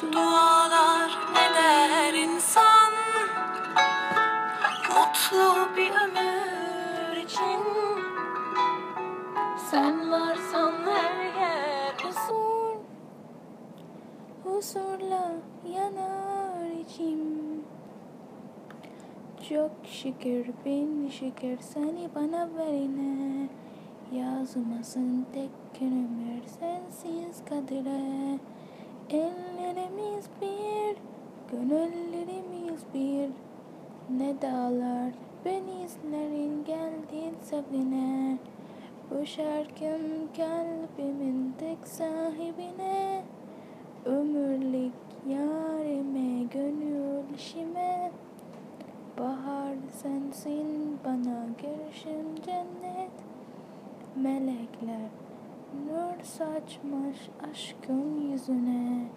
Dualar eder insan mutlu bir ömür için. Sen varsan her yer huzur, huzurla yanar içim. Çok şükür bin şükür seni bana verene, yazmasın tek ömür sensiz kadere. Ellerimiz bir, gönüllerimiz bir. Ne dağlar denizlerin geldin sevine. Bu şarkım kalbimin tek sahibine. Ömürlük yarime gönül işime. Bahar sensin bana görüşüm cennet. Melekler nur saçmış aşkın yüzüne.